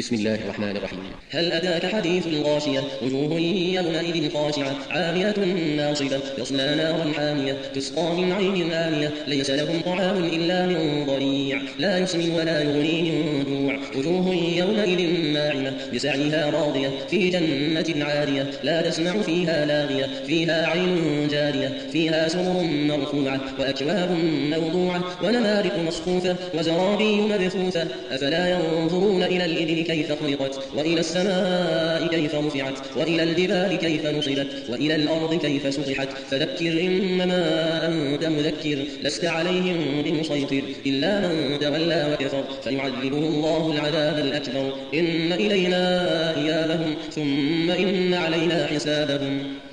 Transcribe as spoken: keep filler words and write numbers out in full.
بسم الله الرحمن الرحيم. هل أتاك حديث الغاشية؟ وجوه يومئذ خاشعة عاملة ناصبة تصلى نارا حامية تسقى من عين آنية ليس لهم طعام إلا من ضريع لا يسمن ولا يغني من جوع وجوه يومئذ ناعمة بسعيها راضية في جنة عالية لا تسمع فيها لاغية فيها عين جارية فيها سرر مرفوعة وأكواب موضوعة ونمارق مصفوفة وزرابي مبثوثة أفلا ينظرون إلى الإبل كيف خلقت وإلى السماء كيف رفعت وإلى الجبال كيف نصبت وإلى الأرض كيف سطحت فذكر إنما أنت مذكر لست عليهم بمسيطر إلا من تولى وكفر فيعذبه الله العذاب الأكبر إن إلينا إيابهم ثم إن علينا حسابهم.